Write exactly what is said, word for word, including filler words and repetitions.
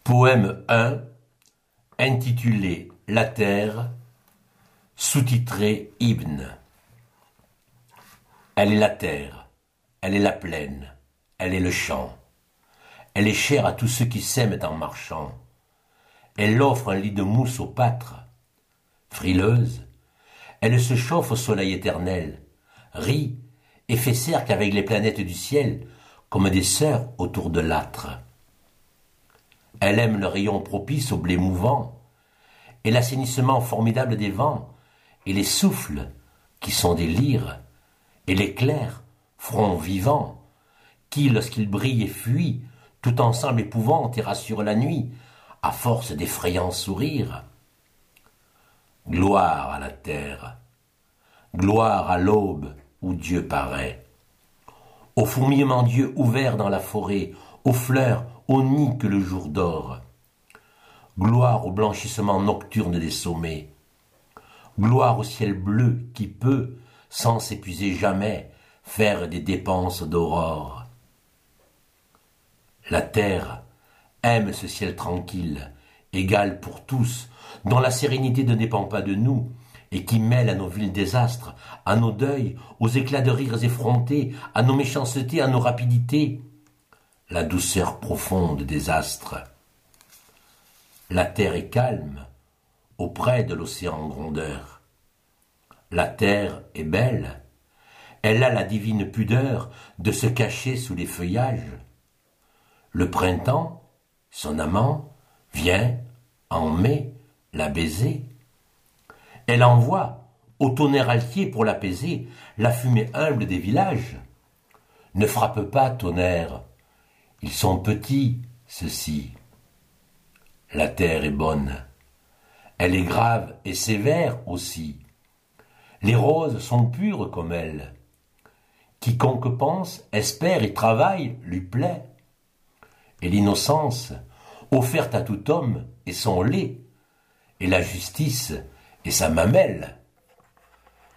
Poème un, intitulé La Terre, sous-titré Hymne. Elle est la terre, elle est la plaine, elle est le champ. Elle est chère à tous ceux qui s'aiment en marchant. Elle offre un lit de mousse aux pâtres. Frileuse, elle se chauffe au soleil éternel, rit et fait cercle avec les planètes du ciel comme des sœurs autour de l'âtre. Elle aime le rayon propice au blé mouvant, et l'assainissement formidable des vents, et les souffles qui sont des lyres, et l'éclair, front vivant, qui, lorsqu'il brille et fuit, tout ensemble épouvante et rassure la nuit, à force d'effrayants sourires. Gloire à la terre, gloire à l'aube où Dieu paraît, au fourmillement d'yeux ouverts dans la forêt, aux fleurs, au nid que le jour dort. Gloire au blanchissement nocturne des sommets. Gloire au ciel bleu qui peut, sans s'épuiser jamais, faire des dépenses d'aurore. La terre aime ce ciel tranquille, égal pour tous, dont la sérénité ne dépend pas de nous, et qui mêle à nos vils désastres, à nos deuils, aux éclats de rires effrontés, à nos méchancetés, à nos rapidités, la douceur profonde des astres. La terre est calme, auprès de l'océan grondeur. La terre est belle, elle a la divine pudeur de se cacher sous les feuillages. Le printemps, son amant, vient, en mai, la baiser. Elle envoie, au tonnerre altier pour l'apaiser, la fumée humble des villages. Ne frappe pas, tonnerre, ils sont petits, ceux-ci. La terre est bonne, elle est grave et sévère aussi. Les roses sont pures comme elle. Quiconque pense, espère et travaille lui plaît. Et l'innocence, offerte à tout homme, est son lait, et la justice est sa mamelle.